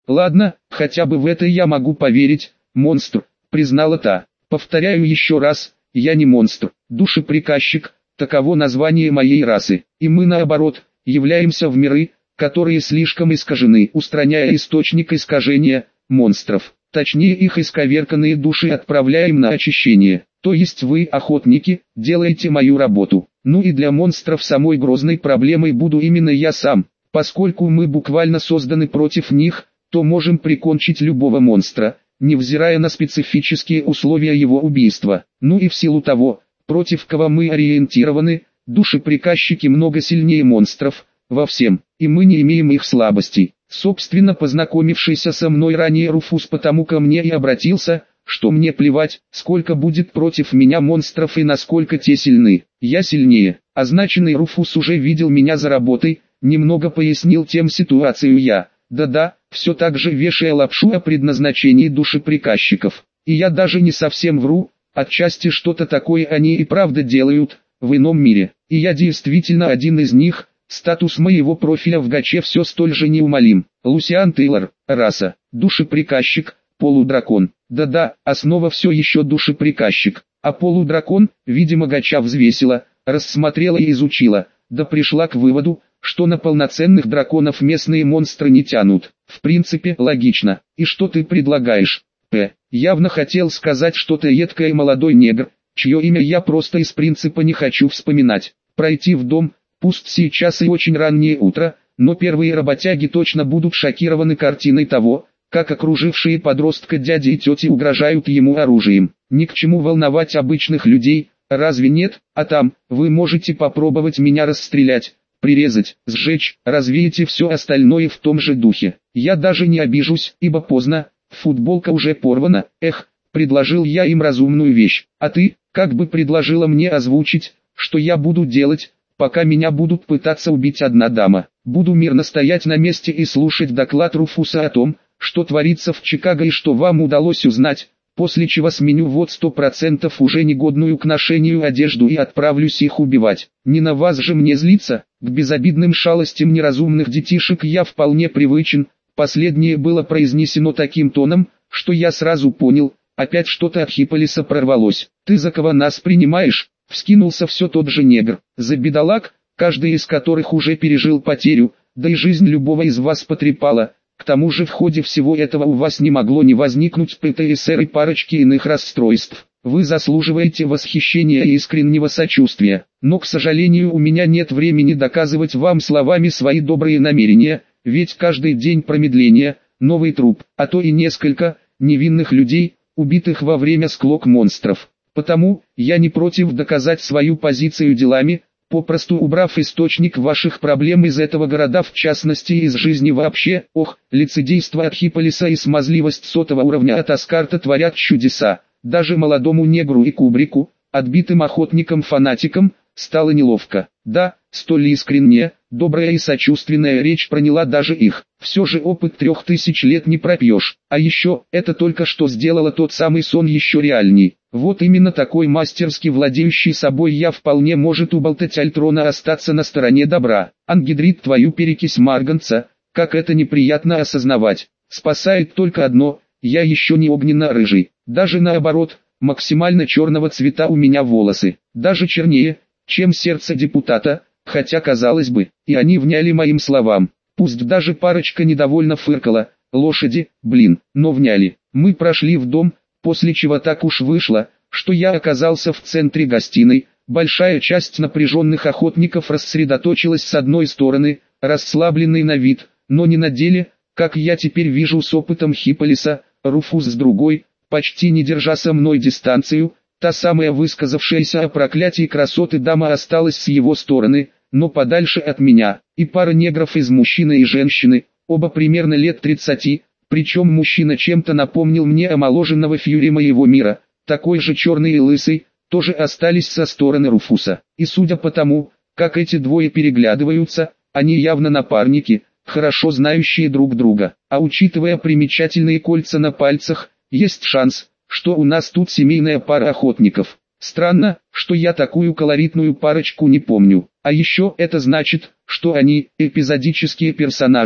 Ладно, хотя бы в это я могу поверить, монстр, признала та. Повторяю еще раз, я не монстр, душеприказчик, таково название моей расы, и мы наоборот, являемся в миры, которые слишком искажены, устраняя источник искажения, монстров. Точнее, их исковерканные души отправляем на очищение. То есть вы, охотники, делаете мою работу. Ну и для монстров самой грозной проблемой буду именно я сам. Поскольку мы буквально созданы против них, то можем прикончить любого монстра, невзирая на специфические условия его убийства. Ну и в силу того, против кого мы ориентированы, душеприказчики много сильнее монстров, во всем, и мы не имеем их слабостей. Собственно, познакомившийся со мной ранее Руфус потому ко мне и обратился, что мне плевать, сколько будет против меня монстров и насколько те сильны. Я сильнее. Означенный Руфус уже видел меня за работой, немного пояснил тем ситуацию я. Да-да, все так же вешая лапшу о предназначении душеприказчиков. И я даже не совсем вру, отчасти что-то такое они и правда делают, в ином мире. И я действительно один из них. Статус моего профиля в гаче все столь же неумолим. Лусиан Тейлор, раса, душеприказчик, полудракон. Да-да, основа все еще душеприказчик. А полудракон, видимо, гача взвесила, рассмотрела и изучила, да пришла к выводу, что на полноценных драконов местные монстры не тянут. В принципе, логично. И что ты предлагаешь? Явно хотел сказать что-то едкое молодой негр, чье имя я просто из принципа не хочу вспоминать. Пройти в дом. Пусть сейчас и очень раннее утро, но первые работяги точно будут шокированы картиной того, как окружившие подростка дяди и тети угрожают ему оружием. Ни к чему волновать обычных людей, разве нет? А там, вы можете попробовать меня расстрелять, прирезать, сжечь, развеете все остальное в том же духе. Я даже не обижусь, ибо поздно, футболка уже порвана, предложил я им разумную вещь. А ты, как бы предложила мне озвучить, что я буду делать, пока меня будут пытаться убить одна дама. Буду мирно стоять на месте и слушать доклад Руфуса о том, что творится в Чикаго и что вам удалось узнать, после чего сменю вот 100% уже негодную к ношению одежду и отправлюсь их убивать. Не на вас же мне злиться, к безобидным шалостям неразумных детишек я вполне привычен. Последнее было произнесено таким тоном, что я сразу понял, опять что-то от Хипполиса прорвалось. Ты за кого нас принимаешь? Вскинулся все тот же негр. За бедолаг, каждый из которых уже пережил потерю, да и жизнь любого из вас потрепала. К тому же в ходе всего этого у вас не могло не возникнуть ПТСР и парочки иных расстройств. Вы заслуживаете восхищения и искреннего сочувствия. Но, к сожалению, у меня нет времени доказывать вам словами свои добрые намерения, ведь каждый день промедления, новый труп, а то и несколько невинных людей, убитых во время склок монстров. Потому, я не против доказать свою позицию делами, попросту убрав источник ваших проблем из этого города, в частности из жизни вообще. Лицедейство от Хипполиса и смазливость 100-го уровня от Аскарта творят чудеса. Даже молодому негру и Кубрику, отбитым охотникам-фанатикам, стало неловко. Да, столь искренняя, добрая и сочувственная речь проняла даже их. Все же опыт 3000 лет не пропьешь. А еще, это только что сделало тот самый сон еще реальней. Вот именно такой мастерски владеющий собой я вполне может уболтать Альтрона остаться на стороне добра. Ангидрид, твою перекись марганца, как это неприятно осознавать. Спасает только одно, я еще не огненно-рыжий. Даже наоборот, максимально черного цвета у меня волосы. Даже чернее, чем сердце депутата, хотя казалось бы, и они вняли моим словам. Пусть даже парочка недовольно фыркала, лошади, но вняли. Мы прошли в дом, после чего так уж вышло, что я оказался в центре гостиной. Большая часть напряженных охотников рассредоточилась с одной стороны, расслабленный на вид, но не на деле, как я теперь вижу с опытом Хипполиса, Руфус с другой, почти не держа со мной дистанцию. Та самая высказавшаяся о проклятии красоты дама осталась с его стороны, но подальше от меня, и пара негров из мужчины и женщины, оба примерно лет 30, причем мужчина чем-то напомнил мне омоложенного Фьюри моего мира, такой же черный и лысый, тоже остались со стороны Руфуса. И судя по тому, как эти двое переглядываются, они явно напарники, хорошо знающие друг друга. А учитывая примечательные кольца на пальцах, есть шанс, что у нас тут семейная пара охотников. Странно, что я такую колоритную парочку не помню. А еще это значит, что они эпизодические персонажи,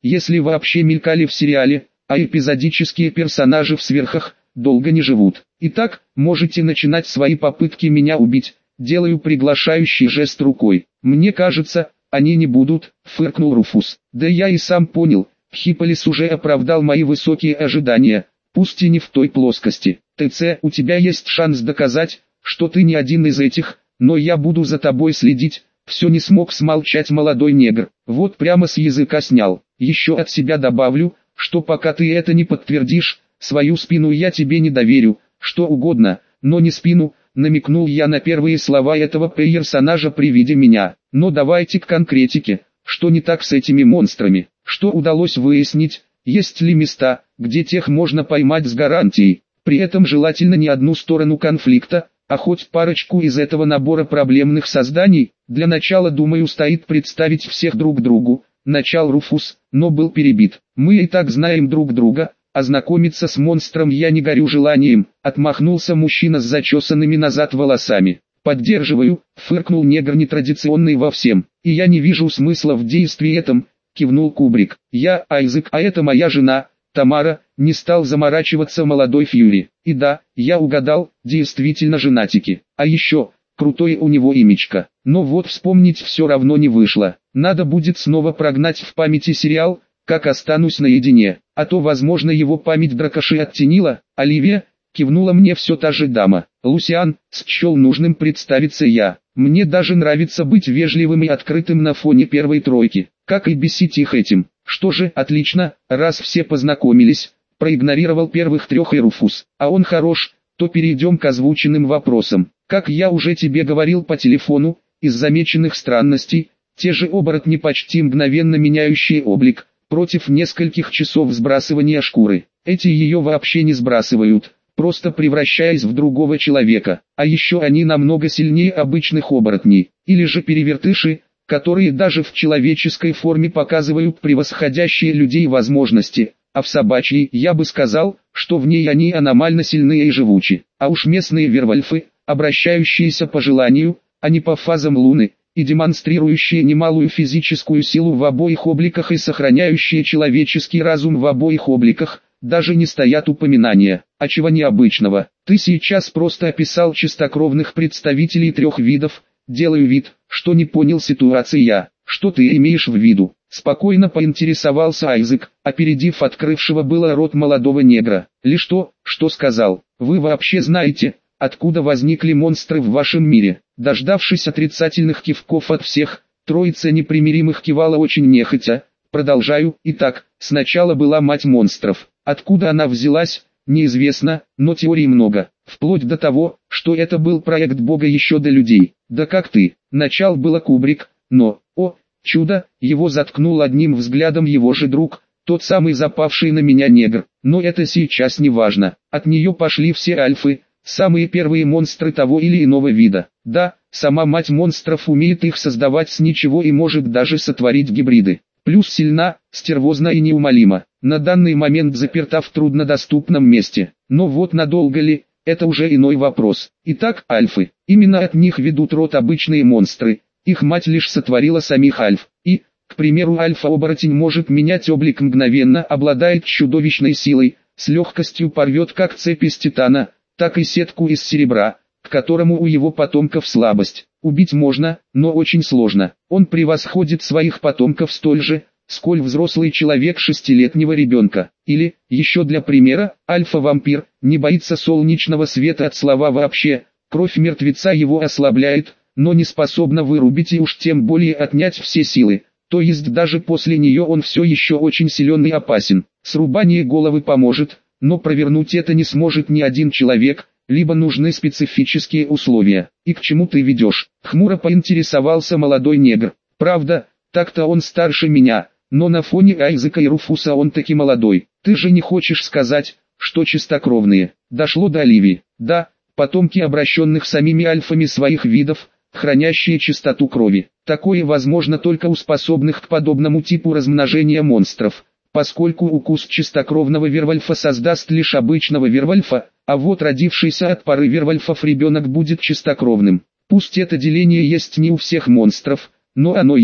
если вообще мелькали в сериале, а эпизодические персонажи в сверхах долго не живут. Итак, можете начинать свои попытки меня убить. Делаю приглашающий жест рукой. Мне кажется, они не будут, фыркнул Руфус. Да я и сам понял, Хиполис уже оправдал мои высокие ожидания, пусть и не в той плоскости. ТЦ, у тебя есть шанс доказать, что ты не один из этих, но я буду за тобой следить. Все не смог смолчать молодой негр. Вот прямо с языка снял. Еще от себя добавлю, что пока ты это не подтвердишь, свою спину я тебе не доверю, что угодно, но не спину, намекнул я на первые слова этого персонажа при виде меня. Но давайте к конкретике, что не так с этими монстрами, что удалось выяснить, есть ли места, где тех можно поймать с гарантией, при этом желательно не одну сторону конфликта, а хоть парочку из этого набора проблемных созданий. Для начала, думаю, стоит представить всех друг другу, начал Руфус, но был перебит. Мы и так знаем друг друга, а знакомиться с монстром я не горю желанием, отмахнулся мужчина с зачесанными назад волосами. Поддерживаю, фыркнул негр нетрадиционный во всем, и я не вижу смысла в действии этом, кивнул Кубрик. Я Айзек, а это моя жена, Тамара, не стал заморачиваться молодой Фьюри. И да, я угадал, действительно женатики. А еще, крутое у него имечко. Но вот вспомнить все равно не вышло. Надо будет снова прогнать в памяти сериал, как останусь наедине. А то, возможно, его память дракоши оттенила. Оливия, кивнула мне все та же дама. Лусиан, счел нужным представиться я. Мне даже нравится быть вежливым и открытым на фоне первой тройки, как и бесить их этим. Что же, отлично, раз все познакомились, проигнорировал первых трех и Руфус. А он хорош, то перейдем к озвученным вопросам. Как я уже тебе говорил по телефону, из замеченных странностей, те же оборотни почти мгновенно меняющие облик, против нескольких часов сбрасывания шкуры. Эти ее вообще не сбрасывают, просто превращаясь в другого человека. А еще они намного сильнее обычных оборотней, или же перевертыши, которые даже в человеческой форме показывают превосходящие людей возможности, а в собачьей я бы сказал, что в ней они аномально сильные и живучи. А уж местные вервольфы, обращающиеся по желанию, а не по фазам луны, и демонстрирующие немалую физическую силу в обоих обликах и сохраняющие человеческий разум в обоих обликах, даже не стоят упоминания. А чего необычного? Ты сейчас просто описал чистокровных представителей трех видов. Делаю вид, что не понял ситуации я. Что ты имеешь в виду? Спокойно поинтересовался Айзек, опередив открывшего было рот молодого негра. Лишь то, что сказал. Вы вообще знаете, откуда возникли монстры в вашем мире? Дождавшись отрицательных кивков от всех, троица непримиримых кивала очень нехотя. Продолжаю. Итак, сначала была мать монстров. Откуда она взялась, неизвестно, но теорий много. Вплоть до того, что это был проект Бога еще до людей. Да как ты, начал было Кубрик, но, о, чудо, его заткнул одним взглядом его же друг, тот самый запавший на меня негр. Но это сейчас не важно, от нее пошли все альфы, самые первые монстры того или иного вида. Да, сама мать монстров умеет их создавать с ничего и может даже сотворить гибриды. Плюс сильна, стервозна и неумолима. На данный момент заперта в труднодоступном месте. Но вот надолго ли, это уже иной вопрос. Итак, альфы. Именно от них ведут род обычные монстры. Их мать лишь сотворила самих альф. И, к примеру, альфа-оборотень может менять облик мгновенно, обладает чудовищной силой, с легкостью порвет как цепь из титана, так и сетку из серебра, к которому у его потомков слабость. Убить можно, но очень сложно. Он превосходит своих потомков столь же, сколь взрослый человек шестилетнего ребенка. Или, еще для примера, альфа-вампир, не боится солнечного света от слова вообще, кровь мертвеца его ослабляет, но не способна вырубить и уж тем более отнять все силы. То есть даже после нее он все еще очень силен и опасен. Срубание головы поможет, но провернуть это не сможет ни один человек, либо нужны специфические условия. И к чему ты ведешь? Хмуро поинтересовался молодой негр. Правда, так-то он старше меня, но на фоне Айзека и Руфуса он таки молодой. Ты же не хочешь сказать, что чистокровные? Дошло до Оливии. Да, потомки обращенных самими альфами своих видов, хранящие чистоту крови. Такое возможно только у способных к подобному типу размножения монстров, поскольку укус чистокровного вервольфа создаст лишь обычного вервольфа, а вот родившийся от пары вервольфов ребенок будет чистокровным. Пусть это деление есть не у всех монстров, но оно есть.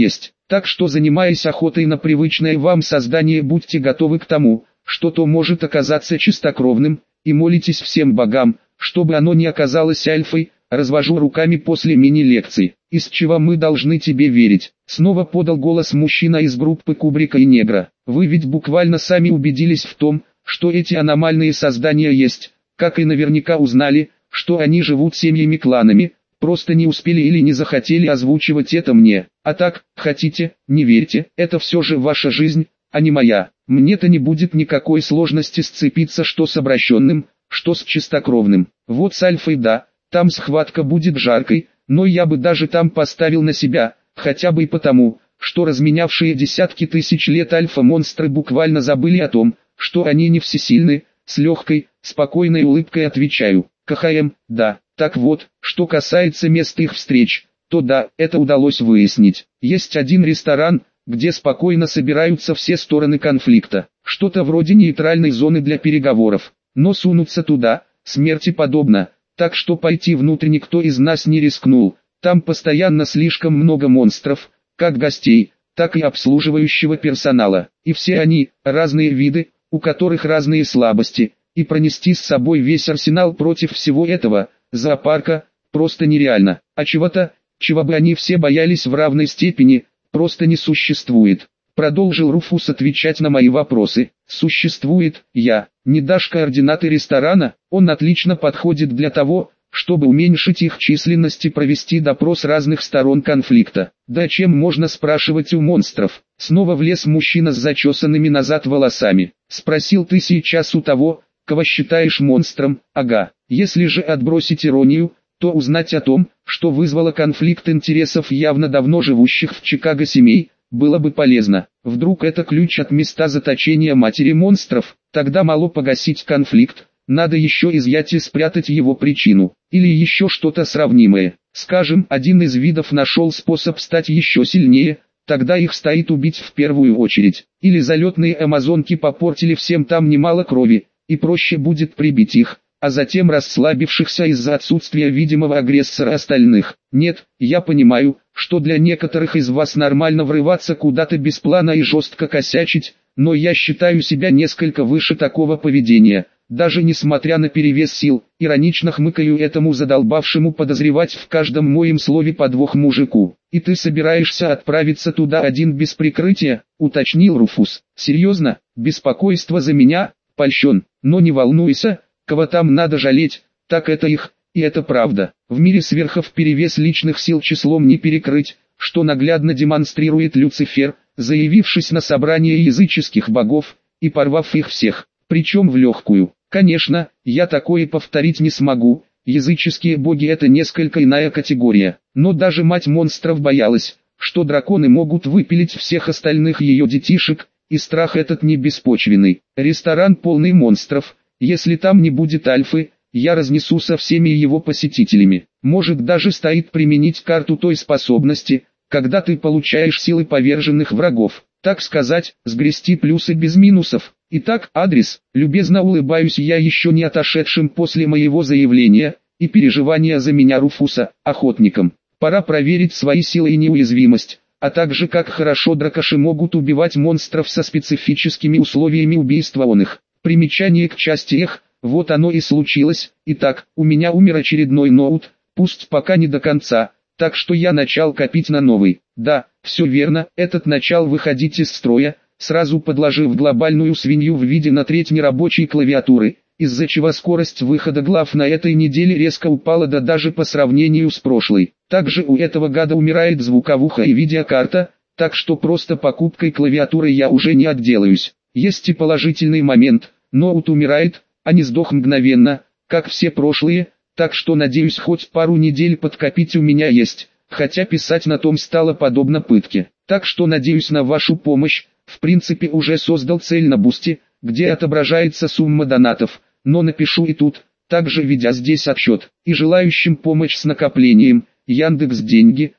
Так что, занимаясь охотой на привычное вам создание, будьте готовы к тому, что то может оказаться чистокровным, и молитесь всем богам, чтобы оно не оказалось альфой. Развожу руками после мини-лекции. Из чего мы должны тебе верить? Снова подал голос мужчина из группы Кубрика и Негра. Вы ведь буквально сами убедились в том, что эти аномальные создания есть, как и наверняка узнали, что они живут семьями-кланами, просто не успели или не захотели озвучивать это мне. А так, хотите, не верьте, это все же ваша жизнь, а не моя. Мне-то не будет никакой сложности сцепиться что с обращенным, что с чистокровным. Вот с альфой да. Там схватка будет жаркой, но я бы даже там поставил на себя, хотя бы и потому, что разменявшие десятки тысяч лет альфа-монстры буквально забыли о том, что они не всесильны. С легкой, спокойной улыбкой отвечаю: КХМ, да. Так вот, что касается мест их встреч, то да, это удалось выяснить. Есть один ресторан, где спокойно собираются все стороны конфликта, что-то вроде нейтральной зоны для переговоров, но сунуться туда, смерти подобно. Так что пойти внутрь никто из нас не рискнул, там постоянно слишком много монстров, как гостей, так и обслуживающего персонала, и все они, разные виды, у которых разные слабости, и пронести с собой весь арсенал против всего этого, зоопарка, просто нереально, а чего-то, чего бы они все боялись в равной степени, просто не существует. Продолжил Руфус отвечать на мои вопросы. Существует, не дашь координаты ресторана, он отлично подходит для того, чтобы уменьшить их численность и провести допрос разных сторон конфликта. Да чем можно спрашивать у монстров? Снова влез мужчина с зачесанными назад волосами. Спросил: ты сейчас у того, кого считаешь монстром? Ага. Если же отбросить иронию, то узнать о том, что вызвало конфликт интересов явно давно живущих в Чикаго семей, было бы полезно. Вдруг это ключ от места заточения матери монстров, тогда мало погасить конфликт, надо еще изъять и спрятать его причину, или еще что-то сравнимое. Скажем, один из видов нашел способ стать еще сильнее, тогда их стоит убить в первую очередь. Или залетные амазонки попортили всем там немало крови, и проще будет прибить их, а затем расслабившихся из-за отсутствия видимого агрессора остальных. Нет, я понимаю, что для некоторых из вас нормально врываться куда-то без плана и жестко косячить, но я считаю себя несколько выше такого поведения, даже несмотря на перевес сил. Иронично хмыкаю этому задолбавшему подозревать в каждом моем слове подвох мужику. И ты собираешься отправиться туда один без прикрытия, уточнил Руфус. Серьезно, беспокойство за меня? Польщен, но не волнуйся, кого там надо жалеть, так это их. И это правда. В мире сверхов перевес личных сил числом не перекрыть, что наглядно демонстрирует Люцифер, заявившись на собрание языческих богов, и порвав их всех, причем в легкую. Конечно, я такое повторить не смогу, языческие боги это несколько иная категория, но даже мать монстров боялась, что драконы могут выпилить всех остальных ее детишек, и страх этот не беспочвенный. Ресторан полный монстров, если там не будет альфы, я разнесу со всеми его посетителями. Может даже стоит применить карту той способности, когда ты получаешь силы поверженных врагов, так сказать, сгрести плюсы без минусов. Итак, адрес, любезно улыбаюсь я еще не отошедшим после моего заявления, и переживания за меня Руфуса, охотникам. Пора проверить свои силы и неуязвимость, а также как хорошо дракоши могут убивать монстров со специфическими условиями убийства он их. Примечание к части «Эх», вот оно и случилось. Итак, у меня умер очередной ноут, пусть пока не до конца, так что я начал копить на новый. Да, все верно, этот начал выходить из строя, сразу подложив глобальную свинью в виде на треть нерабочей клавиатуры, из-за чего скорость выхода глав на этой неделе резко упала даже по сравнению с прошлой. Также у этого гада умирает звуковуха и видеокарта, так что просто покупкой клавиатуры я уже не отделаюсь. Есть и положительный момент, ноут умирает, а не сдох мгновенно, как все прошлые, так что надеюсь хоть пару недель подкопить у меня есть, хотя писать на том стало подобно пытке. Так что надеюсь на вашу помощь, в принципе уже создал цель на Бусти, где отображается сумма донатов, но напишу и тут, также ведя здесь отсчет, и желающим помощь с накоплением, Яндекс.Деньги,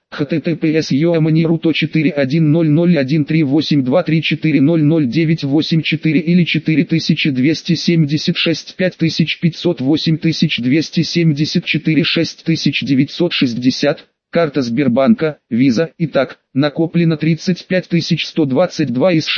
https://41001138234000984 или 4276 5508 274 6960, карта Сбербанка, Виза. Итак, накоплено 35122 из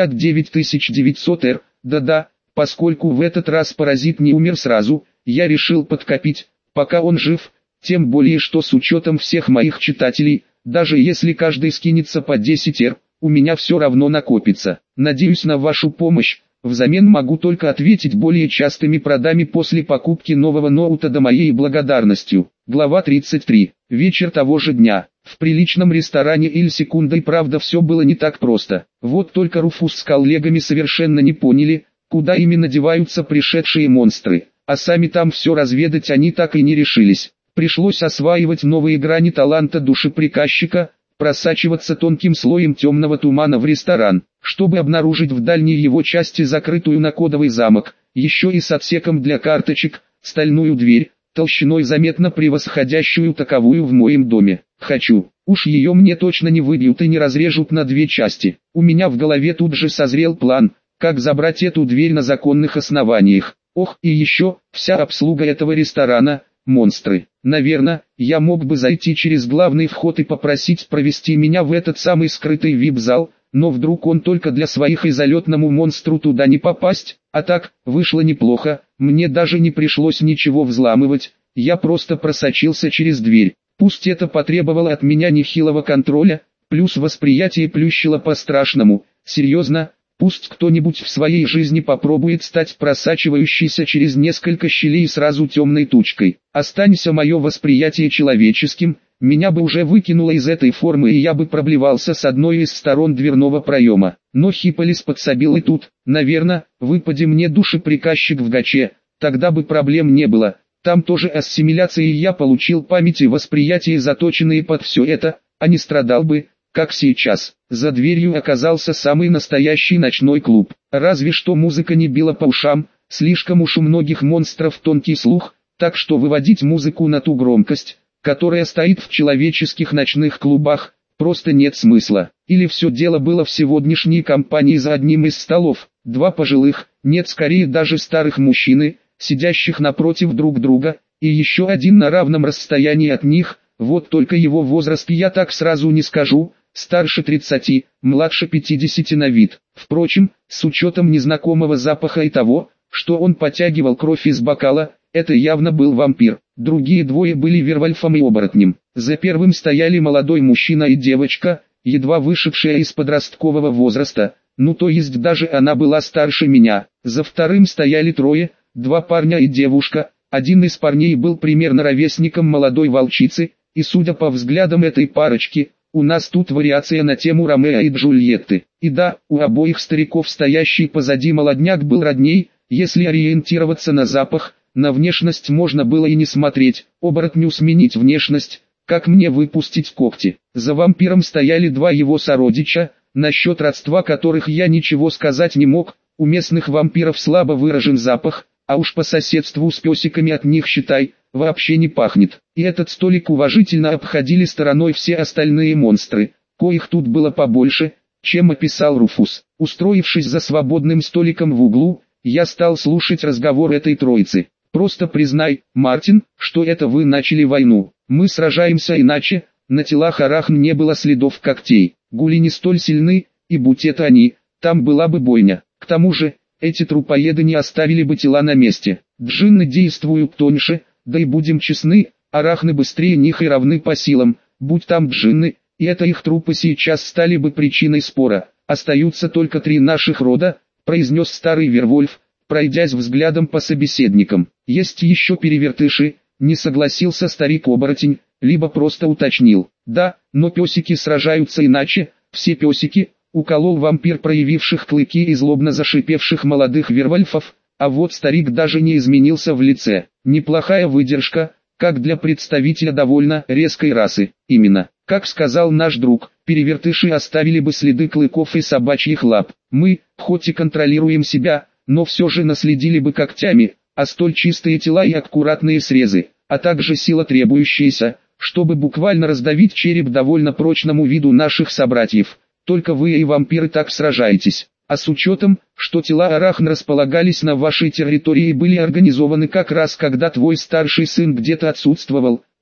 69900 Р. Да-да, поскольку в этот раз паразит не умер сразу, я решил подкопить, пока он жив, тем более что с учетом всех моих читателей, даже если каждый скинется по 10 Р, у меня все равно накопится. Надеюсь на вашу помощь. Взамен могу только ответить более частыми продами после покупки нового ноута до моей благодарностью. Глава 33. Вечер того же дня. В приличном ресторане Иль Секундой, правда, все было не так просто. Вот только Руфус с коллегами совершенно не поняли, куда именно деваются пришедшие монстры, а сами там все разведать они так и не решились. Пришлось осваивать новые грани таланта душеприказчика, просачиваться тонким слоем темного тумана в ресторан, чтобы обнаружить в дальней его части закрытую на кодовый замок, еще и с отсеком для карточек, стальную дверь, толщиной заметно превосходящую таковую в моем доме. Хочу, уж ее мне точно не выбьют и не разрежут на две части. У меня в голове тут же созрел план, как забрать эту дверь на законных основаниях. Ох, и еще, вся обслуга этого ресторана – монстры. Наверное, я мог бы зайти через главный вход и попросить провести меня в этот самый скрытый вип-зал, но вдруг он только для своих и залетному монстру туда не попасть. А так, вышло неплохо, мне даже не пришлось ничего взламывать, я просто просочился через дверь. Пусть это потребовало от меня нехилого контроля, плюс восприятие плющило по-страшному. Серьезно, пусть кто-нибудь в своей жизни попробует стать просачивающейся через несколько щелей сразу темной тучкой. Останься мое восприятие человеческим, меня бы уже выкинуло из этой формы и я бы проблевался с одной из сторон дверного проема. Но Хиполис подсобил и тут, наверное, выпади мне душеприказчик в гаче, тогда бы проблем не было. Там тоже ассимиляцией я получил память и восприятие, заточенные под все это, а не страдал бы, как сейчас. За дверью оказался самый настоящий ночной клуб. Разве что музыка не била по ушам, слишком уж у многих монстров тонкий слух, так что выводить музыку на ту громкость, которая стоит в человеческих ночных клубах, просто нет смысла. Или все дело было в сегодняшней компании за одним из столов, два пожилых, нет, скорее даже старых мужчины, сидящих напротив друг друга, и еще один на равном расстоянии от них, вот только его возраст я так сразу не скажу, старше 30, младше 50 на вид. Впрочем, с учетом незнакомого запаха и того, что он потягивал кровь из бокала, это явно был вампир. Другие двое были вервольфом и оборотнем. За первым стояли молодой мужчина и девочка, едва вышедшая из подросткового возраста, ну то есть даже она была старше меня. За вторым стояли трое, два парня и девушка, один из парней был примерно ровесником молодой волчицы, и судя по взглядам этой парочки, у нас тут вариация на тему Ромео и Джульетты. И да, у обоих стариков стоящий позади молодняк был родней, если ориентироваться на запах, на внешность можно было и не смотреть, оборотню сменить внешность, как мне выпустить когти. За вампиром стояли два его сородича, насчет родства которых я ничего сказать не мог, у местных вампиров слабо выражен запах, а уж по соседству с песиками от них, считай, вообще не пахнет. И этот столик уважительно обходили стороной все остальные монстры, коих тут было побольше, чем описал Руфус. Устроившись за свободным столиком в углу, я стал слушать разговор этой троицы. Просто признай, Мартин, что это вы начали войну. Мы сражаемся иначе, на телах арахн не было следов когтей. Гули не столь сильны, и будь это они, там была бы бойня. К тому же, эти трупоеды не оставили бы тела на месте. Джинны действуют тоньше, да и будем честны, арахны быстрее них и равны по силам, будь там джинны, и это их трупы сейчас стали бы причиной спора. Остаются только три наших рода, произнес старый Вервольф, пройдясь взглядом по собеседникам. Есть еще перевертыши, не согласился старик-оборотень, либо просто уточнил. Да, но песики сражаются иначе, все песики, уколол вампир проявивших клыки и злобно зашипевших молодых вервольфов, а вот старик даже не изменился в лице. Неплохая выдержка, как для представителя довольно резкой расы. Именно, как сказал наш друг, перевертыши оставили бы следы клыков и собачьих лап. Мы, хоть и контролируем себя, но все же наследили бы когтями, а столь чистые тела и аккуратные срезы, а также сила требующаяся, чтобы буквально раздавить череп довольно прочному виду наших собратьев. Только вы и вампиры так сражаетесь. А с учетом, что тела арахн располагались на вашей территории и были организованы как раз когда твой старший сын где-то отсутствовал,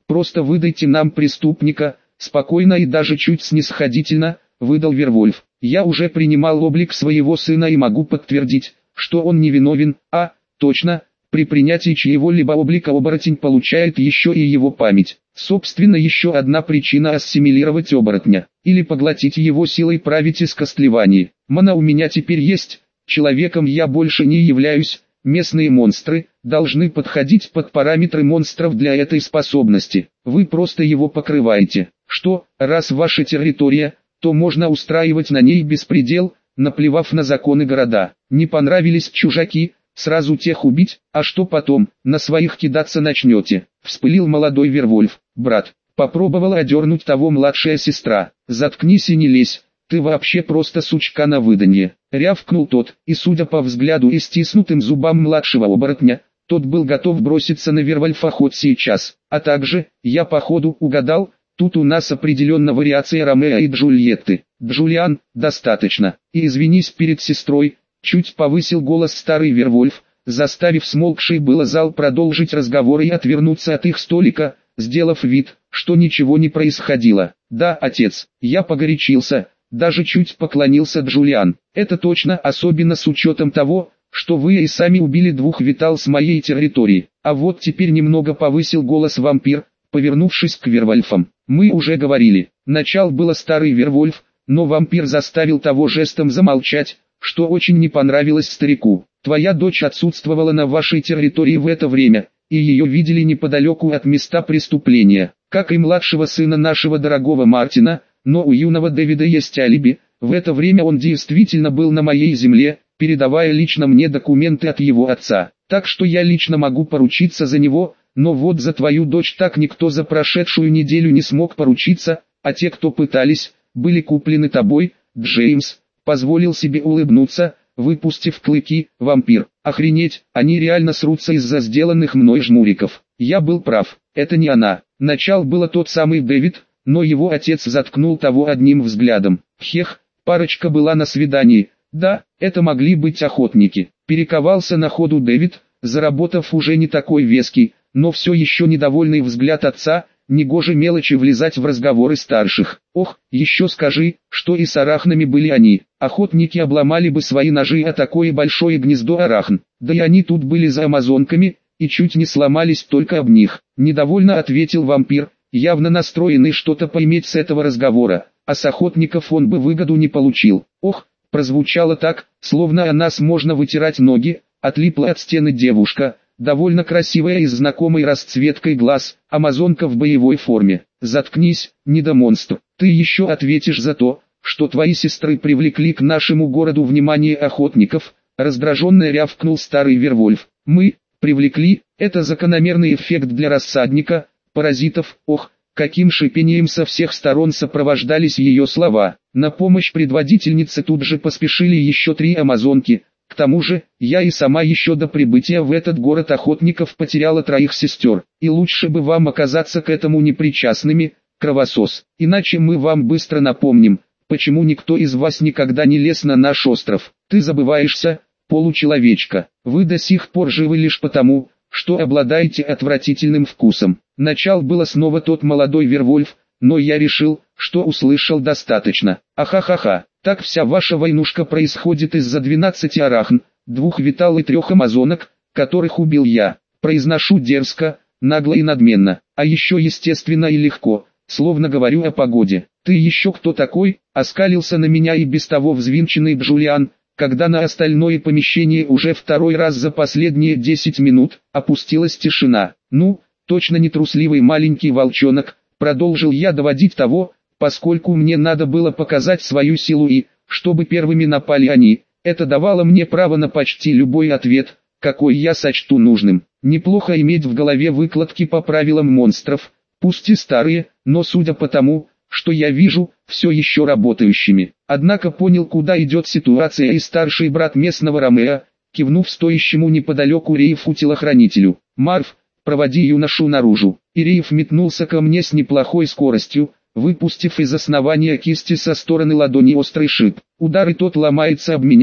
просто выдайте нам преступника, спокойно и даже чуть снисходительно, выдал Вервольф. Я уже принимал облик своего сына и могу подтвердить, что он невиновен, точно, при принятии чьего-либо облика оборотень получает еще и его память. Собственно, еще одна причина ассимилировать оборотня, или поглотить его силой править из костлевания. Мана у меня теперь есть, человеком я больше не являюсь, местные монстры должны подходить под параметры монстров для этой способности. Вы просто его покрываете. Что, раз ваша территория, то можно устраивать на ней беспредел, наплевав на законы города. Не понравились чужаки, сразу тех убить, а что потом, на своих кидаться начнете, вспылил молодой Вервольф. Брат, попробовала одернуть того младшая сестра. Заткнись и не лезь, ты вообще просто сучка на выданье, рявкнул тот, и судя по взгляду и стиснутым зубам младшего оборотня, тот был готов броситься на Вервольфа хоть сейчас. А также, я походу угадал, тут у нас определенно вариация Ромео и Джульетты. Джулиан, достаточно, и извинись перед сестрой, чуть повысил голос старый Вервольф, заставив смолкший было зал продолжить разговор и отвернуться от их столика, сделав вид, что ничего не происходило. Да, отец, я погорячился, даже чуть поклонился Джулиан. Это точно, особенно с учетом того, что вы и сами убили двух витал с моей территории. А вот теперь немного повысил голос вампир, повернувшись к Вервольфам. Мы уже говорили, начал было старый Вервольф, но вампир заставил того жестом замолчать, что очень не понравилось старику. Твоя дочь отсутствовала на вашей территории в это время, и ее видели неподалеку от места преступления, как и младшего сына нашего дорогого Мартина, но у юного Дэвида есть алиби, в это время он действительно был на моей земле, передавая лично мне документы от его отца, так что я лично могу поручиться за него, но вот за твою дочь так никто за прошедшую неделю не смог поручиться, а те, кто пытались, были куплены тобой, Джеймс, позволил себе улыбнуться, выпустив клыки. Вампир, охренеть, они реально срутся из-за сделанных мной жмуриков. Я был прав, это не она. Начал было тот самый Дэвид, но его отец заткнул того одним взглядом. Хех, парочка была на свидании, да, это могли быть охотники. Перековался на ходу Дэвид, заработав уже не такой веский, но все еще недовольный взгляд отца. Негоже мелочи влезать в разговоры старших. Ох, еще скажи, что и с арахнами были они. Охотники обломали бы свои ножи о такое большое гнездо арахн. Да и они тут были за амазонками, и чуть не сломались только об них. Недовольно ответил вампир, явно настроенный что-то поиметь с этого разговора. А с охотников он бы выгоду не получил. Ох, прозвучало так, словно о нас можно вытирать ноги. Отлипла от стены девушка, довольно красивая и с знакомой расцветкой глаз, амазонка в боевой форме. Заткнись, недомонстр, ты еще ответишь за то, что твои сестры привлекли к нашему городу внимание охотников, раздраженно рявкнул старый Вервольф. Мы, привлекли, это закономерный эффект для рассадника, паразитов. Ох, каким шипением со всех сторон сопровождались ее слова. На помощь предводительнице тут же поспешили еще 3 амазонки. К тому же, я и сама еще до прибытия в этот город охотников потеряла 3 сестер, и лучше бы вам оказаться к этому непричастными, кровосос, иначе мы вам быстро напомним, почему никто из вас никогда не лез на наш остров. Ты забываешься, получеловечка, вы до сих пор живы лишь потому, что обладаете отвратительным вкусом. Начал было снова тот молодой Вервольф, но я решил, что услышал достаточно. Ахахаха. Так вся ваша войнушка происходит из-за 12 арахн, 2 витал и 3 амазонок, которых убил я. Произношу дерзко, нагло и надменно, а еще естественно и легко, словно говорю о погоде. Ты еще кто такой? Оскалился на меня и без того взвинченный Джулиан, когда на остальное помещение уже 2-й раз за последние 10 минут опустилась тишина. Ну, точно не трусливый маленький волчонок, продолжил я доводить того, поскольку мне надо было показать свою силу и, чтобы первыми напали они, это давало мне право на почти любой ответ, какой я сочту нужным. Неплохо иметь в голове выкладки по правилам монстров, пусть и старые, но судя по тому, что я вижу, все еще работающими. Однако понял, куда идет ситуация, и старший брат местного Ромео, кивнув стоящему неподалеку Рейфу-телохранителю. «Марв, проводи юношу наружу». И Рейф метнулся ко мне с неплохой скоростью, выпустив из основания кисти со стороны ладони острый шип. Удар, и тот ломается об меня,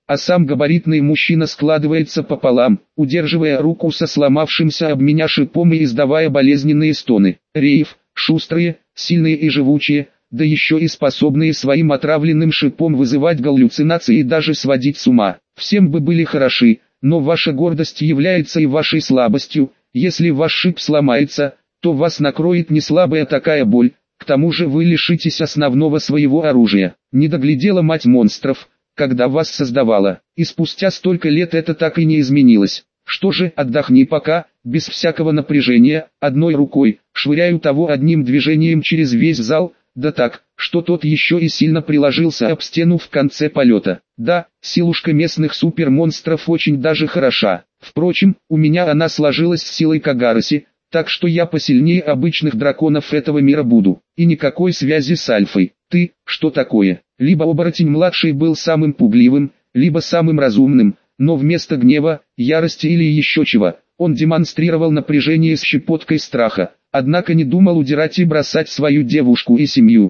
а сам габаритный мужчина складывается пополам, удерживая руку со сломавшимся об меня шипом и издавая болезненные стоны. Рейв, шустрые, сильные и живучие, да еще и способные своим отравленным шипом вызывать галлюцинации и даже сводить с ума. Всем бы были хороши, но ваша гордость является и вашей слабостью. Если ваш шип сломается, то вас накроет не слабая такая боль, к тому же вы лишитесь основного своего оружия. Не доглядела мать монстров, когда вас создавала, и спустя столько лет это так и не изменилось. Что же, отдохни пока, без всякого напряжения, одной рукой, швыряю того одним движением через весь зал, да так, что тот еще и сильно приложился об стену в конце полета. Да, силушка местных супермонстров очень даже хороша. Впрочем, у меня она сложилась с силой Кагароси, так что я посильнее обычных драконов этого мира буду. И никакой связи с Альфой. Ты, что такое? Либо оборотень-младший был самым пугливым, либо самым разумным, но вместо гнева, ярости или еще чего, он демонстрировал напряжение с щепоткой страха, однако не думал удирать и бросать свою девушку и семью.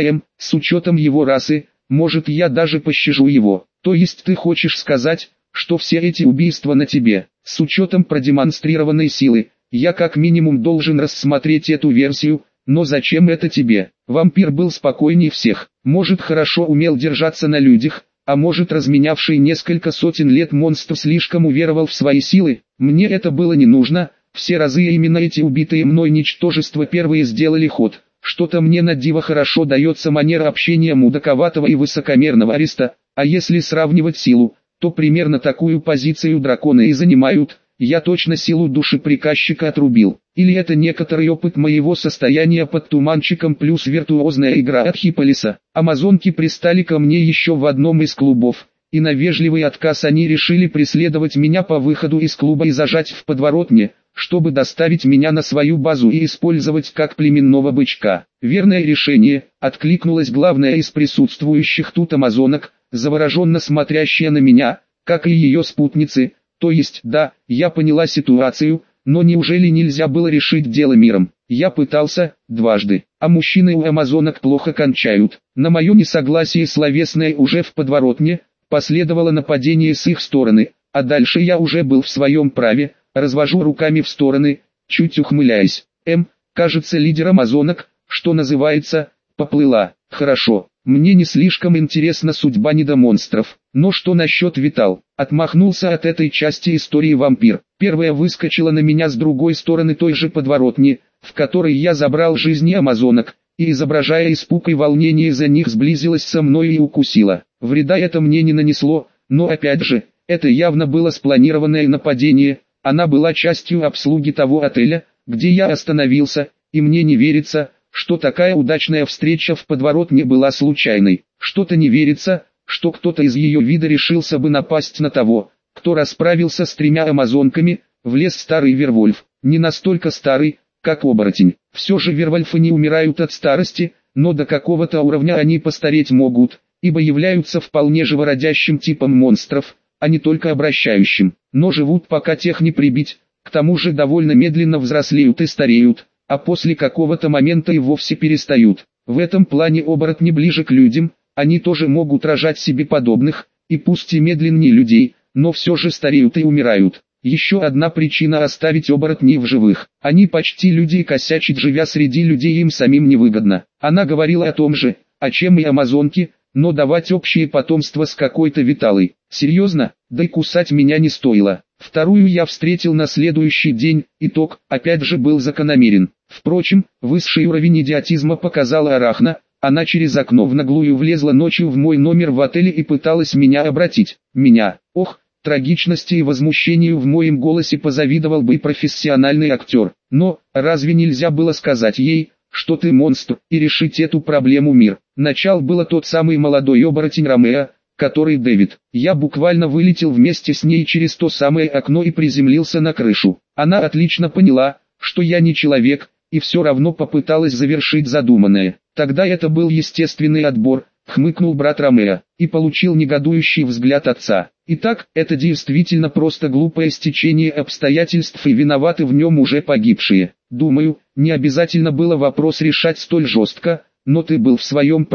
С учетом его расы, может, я даже пощажу его. То есть ты хочешь сказать, что все эти убийства на тебе, с учетом продемонстрированной силы, я как минимум должен рассмотреть эту версию, но зачем это тебе? Вампир был спокойней всех, может хорошо умел держаться на людях, а может разменявший несколько сотен лет монстр слишком уверовал в свои силы. Мне это было не нужно, все разы именно эти убитые мной ничтожества первые сделали ход. Что-то мне на диво хорошо дается манера общения мудаковатого и высокомерного ариста, а если сравнивать силу, то примерно такую позицию драконы и занимают. Я точно силу души приказчика отрубил. Или это некоторый опыт моего состояния под туманчиком плюс виртуозная игра от Хиполиса. Амазонки пристали ко мне еще в одном из клубов, и на вежливый отказ они решили преследовать меня по выходу из клуба и зажать в подворотне, чтобы доставить меня на свою базу и использовать как племенного бычка. Верное решение, откликнулась главная из присутствующих тут амазонок, завороженно смотрящая на меня, как и ее спутницы. То есть, да, я поняла ситуацию, но неужели нельзя было решить дело миром? Я пытался, дважды, а мужчины у амазонок плохо кончают. На мое несогласие словесное уже в подворотне, последовало нападение с их стороны, а дальше я уже был в своем праве, развожу руками в стороны, чуть ухмыляясь. Кажется, лидер амазонок, что называется, поплыла. Хорошо, мне не слишком интересна судьба недомонстров, но что насчет Витал? Отмахнулся от этой части истории вампир. Первая выскочила на меня с другой стороны той же подворотни, в которой я забрал жизни амазонок, и изображая испуг и волнение за них сблизилась со мной и укусила. Вреда это мне не нанесло, но опять же, это явно было спланированное нападение, она была частью обслуги того отеля, где я остановился, и мне не верится, что такая удачная встреча в подворотне была случайной. Что-то не верится, что кто-то из ее вида решился бы напасть на того, кто расправился с 3 амазонками. Влез старый Вервольф, не настолько старый, как оборотень. Все же Вервольфы не умирают от старости, но до какого-то уровня они постареть могут, ибо являются вполне живородящим типом монстров, а не только обращающим. Но живут пока тех не прибить, к тому же довольно медленно взрослеют и стареют, а после какого-то момента и вовсе перестают. В этом плане оборотни ближе к людям, они тоже могут рожать себе подобных, и пусть и медленнее людей, но все же стареют и умирают. Еще одна причина оставить оборотней в живых. Они почти люди и косячить живя среди людей им самим невыгодно. Она говорила о том же, о чем и амазонки, но давать общее потомство с какой-то Виталой. Серьезно? Да и кусать меня не стоило. Вторую я встретил на следующий день, итог, опять же был закономерен. Впрочем, высший уровень идиотизма показала Арахна, она через окно в наглую влезла ночью в мой номер в отеле и пыталась меня обратить. Меня, трагичности и возмущению в моем голосе позавидовал бы и профессиональный актер. Но, разве нельзя было сказать ей, что ты монстр, и решить эту проблему мир? Начал было тот самый молодой оборотень Ромео, который Дэвид. Я буквально вылетел вместе с ней через то самое окно и приземлился на крышу. Она отлично поняла, что я не человек, и все равно попыталась завершить задуманное. Тогда это был естественный отбор, хмыкнул брат Ромео, и получил негодующий взгляд отца. Итак, это действительно просто глупое стечение обстоятельств и виноваты в нем уже погибшие. Думаю, не обязательно было вопрос решать столь жестко, но ты был в своем праве.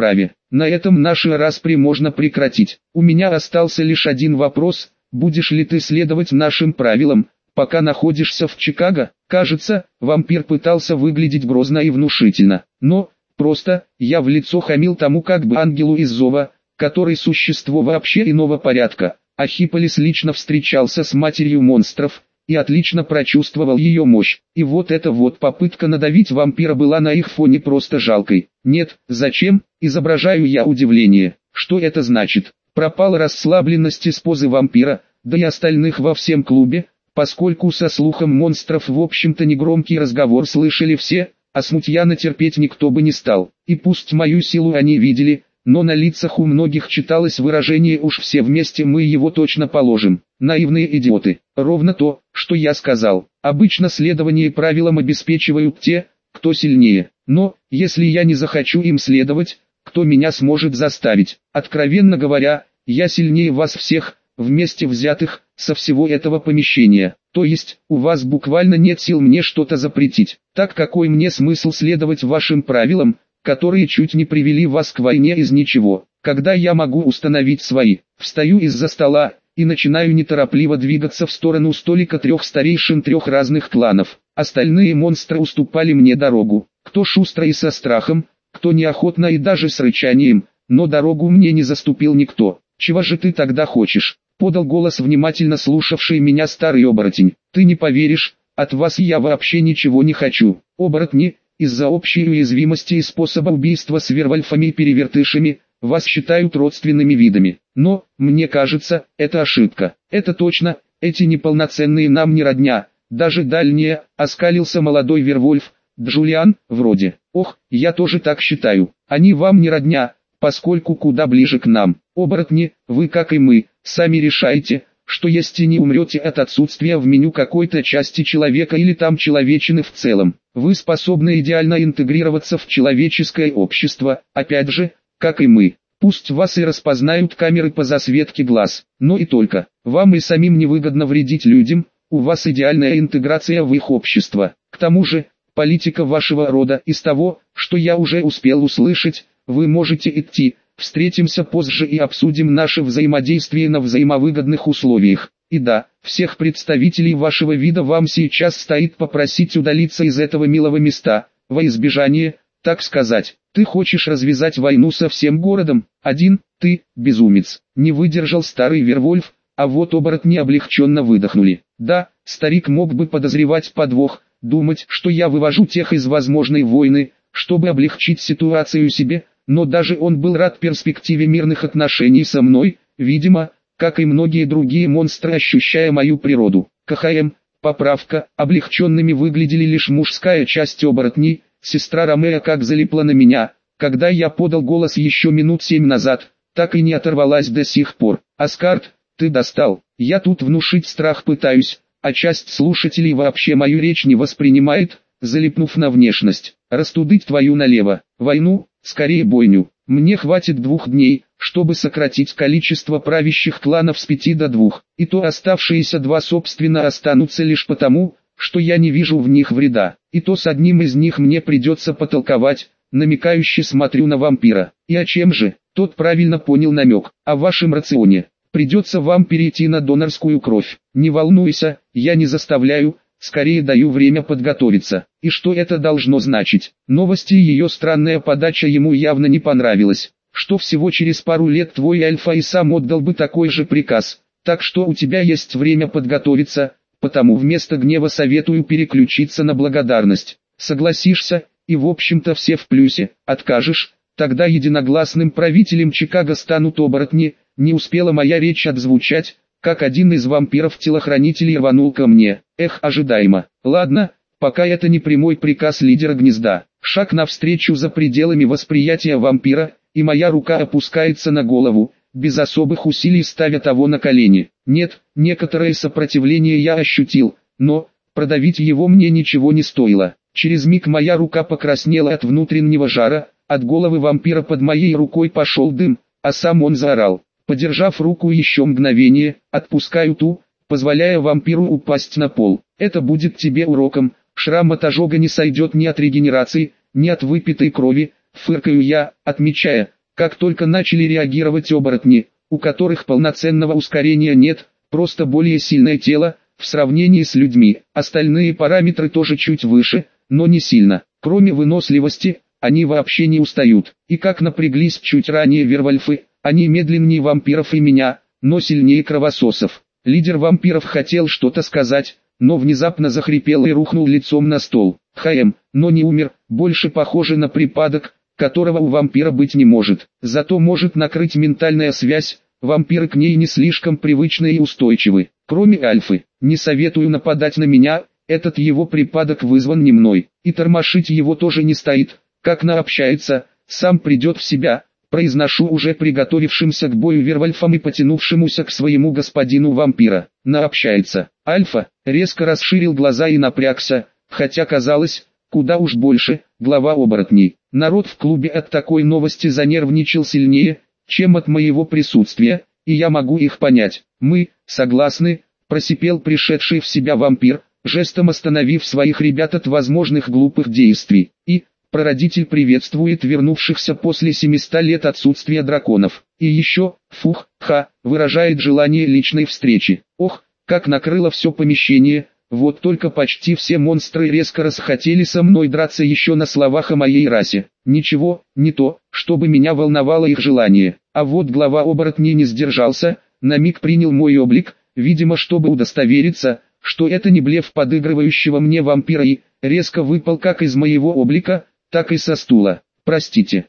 На этом наши распри можно прекратить. У меня остался лишь один вопрос: будешь ли ты следовать нашим правилам, пока находишься в Чикаго? Кажется, вампир пытался выглядеть грозно и внушительно, но просто я в лицо хамил тому как бы ангелу из Зова, который существо вообще иного порядка. А Хипполис лично встречался с матерью монстров и отлично прочувствовал ее мощь. И вот эта вот попытка надавить вампира была на их фоне просто жалкой. Нет, зачем? Изображаю я удивление. Что это значит? Пропала расслабленность из позы вампира, да и остальных во всем клубе, поскольку со слухом монстров в общем-то негромкий разговор слышали все, а смутьяна терпеть никто бы не стал. И пусть мою силу они видели, но на лицах у многих читалось выражение «уж все вместе мы его точно положим». Наивные идиоты. Ровно то, что я сказал. Обычно следование правилам обеспечивают те, кто сильнее. Но, если я не захочу им следовать, кто меня сможет заставить? Откровенно говоря, я сильнее вас всех, вместе взятых, со всего этого помещения. То есть, у вас буквально нет сил мне что-то запретить. Так какой мне смысл следовать вашим правилам, которые чуть не привели вас к войне из ничего, когда я могу установить свои? Встаю из-за стола и начинаю неторопливо двигаться в сторону столика трех старейшин трех разных кланов. Остальные монстры уступали мне дорогу, кто шустро и со страхом, кто неохотно и даже с рычанием, но дорогу мне не заступил никто. «Чего же ты тогда хочешь?» — подал голос внимательно слушавший меня старый оборотень. «Ты не поверишь, от вас я вообще ничего не хочу. Оборотни, из-за общей уязвимости и способа убийства с вервольфами и перевертышами, вас считают родственными видами. Но, мне кажется, это ошибка. Это точно, эти неполноценные нам не родня, даже дальние», — оскалился молодой вервольф, Джулиан, вроде. «Ох, я тоже так считаю. Они вам не родня, поскольку куда ближе к нам. Оборотни, вы как и мы, сами решаете, что есть и не умрете от отсутствия в меню какой-то части человека или там человечины в целом. Вы способны идеально интегрироваться в человеческое общество, опять же, как и мы. Пусть вас и распознают камеры по засветке глаз, но и только. Вам и самим невыгодно вредить людям, у вас идеальная интеграция в их общество. К тому же, политика вашего рода, из того, что я уже успел услышать, вы можете идти, встретимся позже и обсудим наше взаимодействие на взаимовыгодных условиях. И да, всех представителей вашего вида вам сейчас стоит попросить удалиться из этого милого места, во избежание, так сказать. Ты хочешь развязать войну со всем городом? Один, ты, безумец. Не выдержал старый вервольф, а вот оборотни облегченно выдохнули. Да, старик мог бы подозревать подвох, думать, что я вывожу тех из возможной войны, чтобы облегчить ситуацию себе, но даже он был рад перспективе мирных отношений со мной, видимо, как и многие другие монстры, ощущая мою природу. КХМ, поправка, облегченными выглядели лишь мужская часть оборотней, сестра Ромео как залипла на меня, когда я подал голос еще минут 7 назад, так и не оторвалась до сих пор. Аскард, ты достал, я тут внушить страх пытаюсь, а часть слушателей вообще мою речь не воспринимает, залипнув на внешность. Растудыть твою налево, войну, скорее бойню. Мне хватит 2 дней, чтобы сократить количество правящих кланов с 5 до 2, и то оставшиеся 2 собственно останутся лишь потому, что я не вижу в них вреда, и то с одним из них мне придется потолковать, намекающе смотрю на вампира. И о чем же? Тот правильно понял намек, о вашем рационе. Придется вам перейти на донорскую кровь. Не волнуйся, я не заставляю, скорее даю время подготовиться. И что это должно значить? Новости и ее странная подача ему явно не понравилась. Что всего через пару лет твой Альфа и сам отдал бы такой же приказ. Так что у тебя есть время подготовиться, потому вместо гнева советую переключиться на благодарность. Согласишься, и в общем-то все в плюсе. Откажешь, тогда единогласным правителем Чикаго станут оборотни. Не успела моя речь отзвучать, как один из вампиров-телохранителей рванул ко мне. Эх, ожидаемо. Ладно, пока это не прямой приказ лидера гнезда. Шаг навстречу за пределами восприятия вампира, и моя рука опускается на голову, без особых усилий ставя того на колени. Нет, некоторое сопротивление я ощутил, но продавить его мне ничего не стоило. Через миг моя рука покраснела от внутреннего жара, от головы вампира под моей рукой пошел дым, а сам он заорал. Подержав руку еще мгновение, отпускаю ту, позволяя вампиру упасть на пол. Это будет тебе уроком, шрам от ожога не сойдет ни от регенерации, ни от выпитой крови, фыркаю я, отмечая, Как только начали реагировать оборотни, у которых полноценного ускорения нет, просто более сильное тело, в сравнении с людьми, остальные параметры тоже чуть выше, но не сильно. Кроме выносливости, они вообще не устают. И как напряглись чуть ранее вервольфы, они медленнее вампиров и меня, но сильнее кровососов. Лидер вампиров хотел что-то сказать, но внезапно захрипел и рухнул лицом на стол. Но не умер, больше похоже на припадок, которого у вампира быть не может. Зато может накрыть ментальная связь, вампиры к ней не слишком привычны и устойчивы. Кроме Альфы, не советую нападать на меня, этот его припадок вызван не мной. И тормошить его тоже не стоит, как наобщается, сам придет в себя. Произношу уже приготовившимся к бою вервольфам и потянувшемуся к своему господину вампира. Наобщается. Альфа резко расширил глаза и напрягся, хотя казалось, куда уж больше, глава оборотней. Народ в клубе от такой новости занервничал сильнее, чем от моего присутствия, и я могу их понять. Мы, согласны, просипел пришедший в себя вампир, жестом остановив своих ребят от возможных глупых действий. И прародитель приветствует вернувшихся после 700 лет отсутствия драконов. И еще, выражает желание личной встречи. Ох, как накрыло все помещение, вот только почти все монстры резко расхотели со мной драться еще на словах о моей расе. Ничего, не то, чтобы меня волновало их желание. А вот глава оборотней не сдержался, на миг принял мой облик, видимо чтобы удостовериться, что это не блеф подыгрывающего мне вампира и, резко выпал как из моего облика, так и со стула. Простите,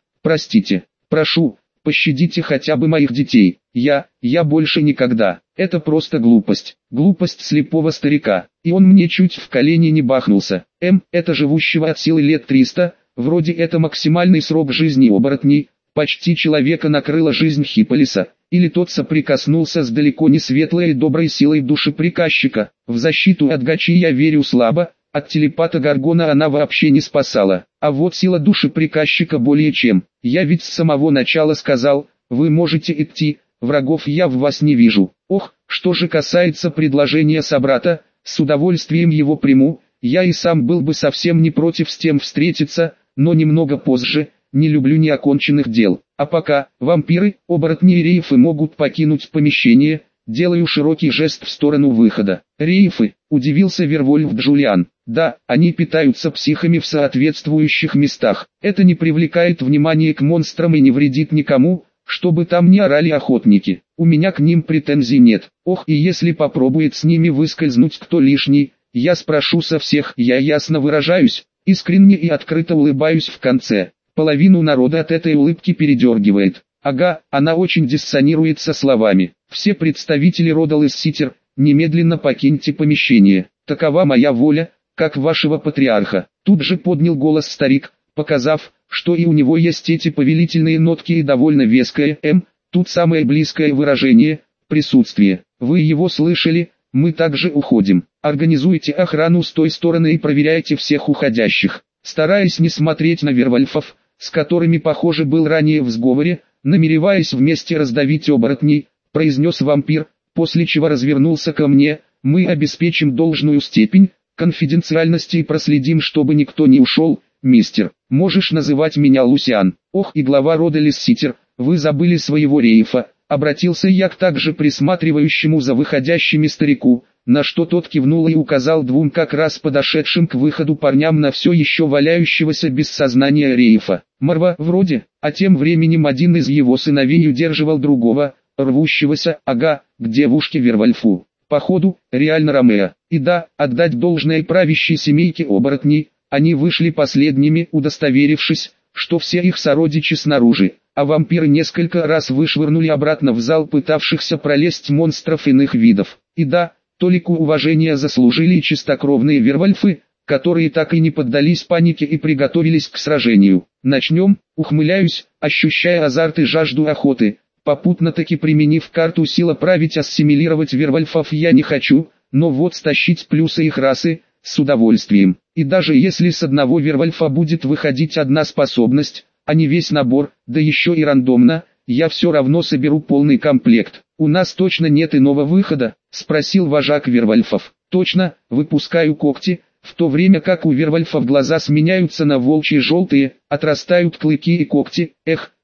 прошу, пощадите хотя бы моих детей. Я больше никогда. Это просто глупость. Глупость слепого старика. И он мне чуть в колени не бахнулся. Это живущего от силы лет 300, вроде это максимальный срок жизни оборотней, почти человека накрыла жизнь Хиполиса. Или тот соприкоснулся с далеко не светлой и доброй силой души приказчика. В защиту от Гачи я верю слабо. От телепата Гаргона она вообще не спасала, а вот сила души приказчика более чем. Я ведь с самого начала сказал, вы можете идти, врагов я в вас не вижу. Ох, что же касается предложения собрата, с удовольствием его приму, я и сам был бы совсем не против с тем встретиться, но немного позже, не люблю неоконченных дел. А пока, вампиры, оборотни и рейфы могут покинуть помещение, делаю широкий жест в сторону выхода. Рейфы, удивился Вервольф Джулиан. Да, они питаются психами в соответствующих местах. Это не привлекает внимания к монстрам и не вредит никому, чтобы там не орали охотники. У меня к ним претензий нет. Ох, и если попробует с ними выскользнуть кто лишний, я спрошу со всех. Я ясно выражаюсь, искренне и открыто улыбаюсь в конце. Половину народа от этой улыбки передергивает. Ага, она очень диссонирует со словами. Все представители рода Лесситер, немедленно покиньте помещение. Такова моя воля, как вашего патриарха. Тут же поднял голос старик, показав, что и у него есть эти повелительные нотки и довольно веское тут самое близкое выражение, присутствие. Вы его слышали, мы также уходим. Организуйте охрану с той стороны и проверяйте всех уходящих. Стараясь не смотреть на вервольфов, с которыми похоже был ранее в сговоре, намереваясь вместе раздавить оборотней, произнес вампир, после чего развернулся ко мне. Мы обеспечим должную степень конфиденциальности и проследим, чтобы никто не ушел. Мистер, можешь называть меня Лусиан. Ох, и глава рода Лесситер, вы забыли своего рейфа. Обратился я к также присматривающему за выходящими старику, на что тот кивнул и указал двум как раз подошедшим к выходу парням на все еще валяющегося без сознания рейфа. Марва вроде, а тем временем один из его сыновей удерживал другого, рвущегося, к девушке Вервольфу. Походу, реально Ромео. И да, отдать должное правящей семейке оборотней, они вышли последними, удостоверившись, что все их сородичи снаружи, а вампиры несколько раз вышвырнули обратно в зал пытавшихся пролезть монстров иных видов. И да, толику уважения заслужили и чистокровные вервольфы, которые так и не поддались панике и приготовились к сражению. Начнем, ухмыляюсь, ощущая азарт и жажду охоты. Попутно таки применив карту сила править ассимилировать вервольфов я не хочу, но вот стащить плюсы их расы, с удовольствием. И даже если с одного вервольфа будет выходить одна способность, а не весь набор, да еще и рандомно, я все равно соберу полный комплект. У нас точно нет иного выхода, спросил вожак вервольфов. Точно, выпускаю когти, в то время как у вервольфов глаза сменяются на волчьи желтые, отрастают клыки и когти.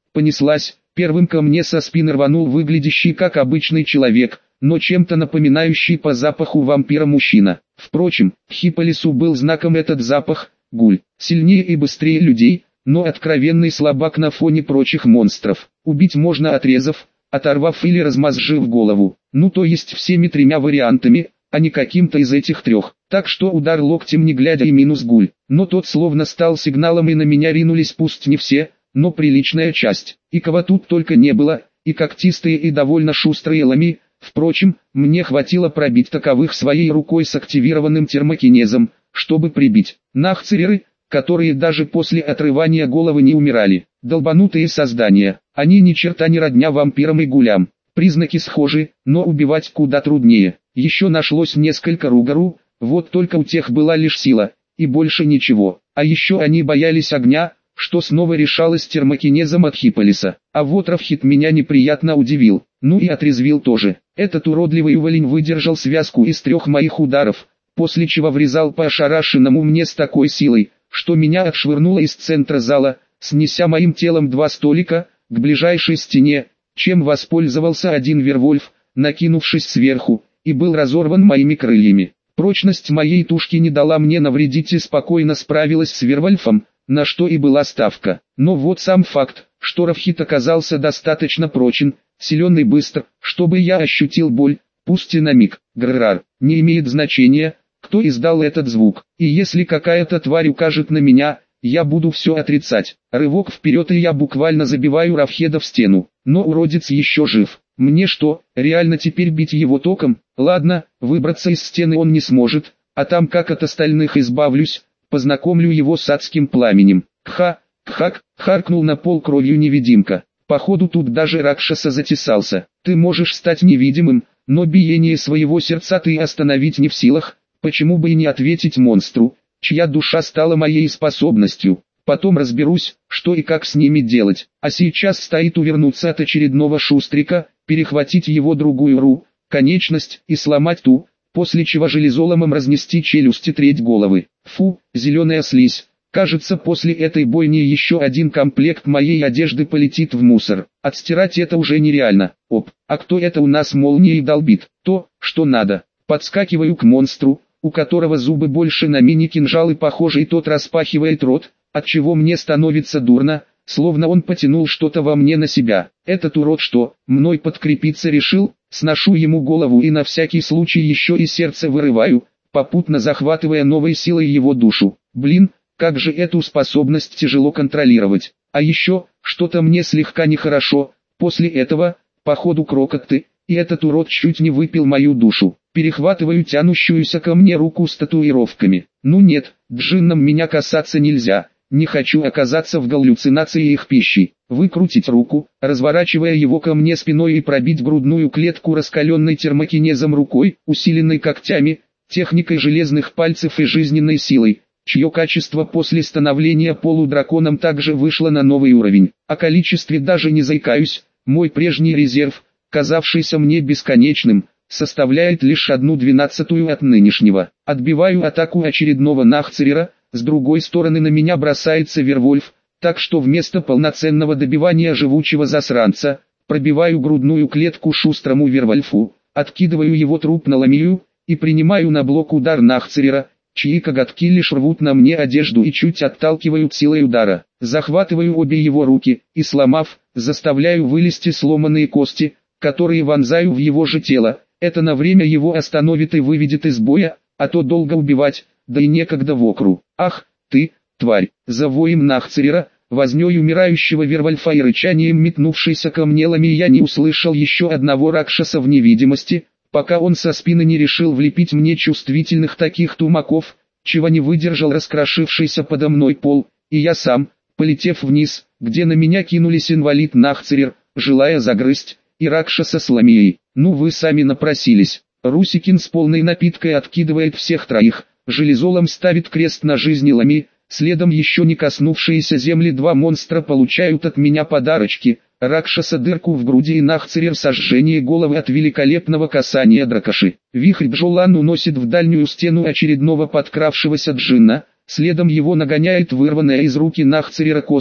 понеслась. Первым ко мне со спины рванул выглядящий как обычный человек, но чем-то напоминающий по запаху вампира мужчина. Впрочем, Хиполису был знаком этот запах. Гуль, сильнее и быстрее людей, но откровенный слабак на фоне прочих монстров. Убить можно отрезав, оторвав или размозжив голову. Ну то есть всеми тремя вариантами, а не каким-то из этих трех. Так что удар локтем не глядя и минус Гуль. Но тот словно стал сигналом и на меня ринулись пусть не все, но приличная часть. И кого тут только не было, и когтистые и довольно шустрые лами. Впрочем, мне хватило пробить таковых своей рукой с активированным термокинезом, чтобы прибить. Нахцереры, которые даже после отрывания головы не умирали. Долбанутые создания. Они ни черта не родня вампирам и гулям. Признаки схожи, но убивать куда труднее. Еще нашлось несколько ругару, вот только у тех была лишь сила, и больше ничего. А еще они боялись огня, что снова решалось термокинезом от Хиполиса. А вот Равхит меня неприятно удивил, ну и отрезвил тоже. Этот уродливый уволень выдержал связку из 3 моих ударов, после чего врезал по ошарашенному мне с такой силой, что меня отшвырнуло из центра зала, снеся моим телом 2 столика, к ближайшей стене, чем воспользовался один Вервольф, накинувшись сверху, и был разорван моими крыльями. Прочность моей тушки не дала мне навредить и спокойно справилась с Вервольфом, на что и была ставка. Но вот сам факт, что Равхит оказался достаточно прочен, силен и быстр, чтобы я ощутил боль, пусть и на миг. Грррр, не имеет значения, кто издал этот звук. И если какая-то тварь укажет на меня, я буду все отрицать. Рывок вперед и я буквально забиваю Равхеда в стену. Но уродец еще жив. Мне что, реально теперь бить его током? Ладно, выбраться из стены он не сможет, а там как от остальных избавлюсь, познакомлю его с адским пламенем. Кхак, харкнул на пол кровью невидимка. Походу тут даже Ракшаса затесался. Ты можешь стать невидимым, но биение своего сердца ты остановить не в силах. Почему бы и не ответить монстру, чья душа стала моей способностью? Потом разберусь, что и как с ними делать. А сейчас стоит увернуться от очередного шустрика, перехватить его другую конечность и сломать ту, после чего железоломом разнести челюсти треть головы. Фу, зеленая слизь. Кажется, после этой бойни еще один комплект моей одежды полетит в мусор. Отстирать это уже нереально. Оп, а кто это у нас молнией долбит? То, что надо. Подскакиваю к монстру, у которого зубы больше на мини-кинжалы похожи, и тот распахивает рот, отчего мне становится дурно, словно он потянул что-то во мне на себя. Этот урод что, мной подкрепиться решил? Сношу ему голову и на всякий случай еще и сердце вырываю, попутно захватывая новой силой его душу. Блин, как же эту способность тяжело контролировать. А еще, что-то мне слегка нехорошо, после этого, походу крокотты, и этот урод чуть не выпил мою душу. Перехватываю тянущуюся ко мне руку с татуировками. Ну нет, джиннам меня касаться нельзя. Не хочу оказаться в галлюцинации их пищи. Выкрутить руку, разворачивая его ко мне спиной и пробить грудную клетку раскаленной термокинезом рукой, усиленной когтями, техникой железных пальцев и жизненной силой, чье качество после становления полудраконом также вышло на новый уровень. О количестве даже не заикаюсь, мой прежний резерв, казавшийся мне бесконечным, составляет лишь 1/12 от нынешнего. Отбиваю атаку очередного Нахцерера, с другой стороны на меня бросается Вервольф, так что вместо полноценного добивания живучего засранца, пробиваю грудную клетку шустрому Вервольфу, откидываю его труп на ламию, и принимаю на блок удар Нахцерера, чьи коготки лишь рвут на мне одежду и чуть отталкивают силой удара. Захватываю обе его руки, и сломав, заставляю вылезти сломанные кости, которые вонзаю в его же тело. Это на время его остановит и выведет из боя, а то долго убивать, да и некогда вокру. Ах, ты, тварь, за воем Нахцерера, вознёй умирающего Вервольфа и рычанием метнувшейся ко мне ламии я не услышал еще одного Ракшаса в невидимости, пока он со спины не решил влепить мне чувствительных таких тумаков, чего не выдержал раскрошившийся подо мной пол, и я сам, полетев вниз, где на меня кинулись инвалид Нахцерер, желая загрызть, и Ракшаса с ламией. Ну вы сами напросились. Русикин с полной напиткой откидывает всех троих, железолом ставит крест на жизни ламии, следом еще не коснувшиеся земли 2 монстра получают от меня подарочки, Ракшаса дырку в груди и Нахцерер сожжение головы от великолепного касания дракоши. Вихрь Бджолан уносит в дальнюю стену очередного подкравшегося джинна, следом его нагоняет вырванная из руки Нахцерера кость,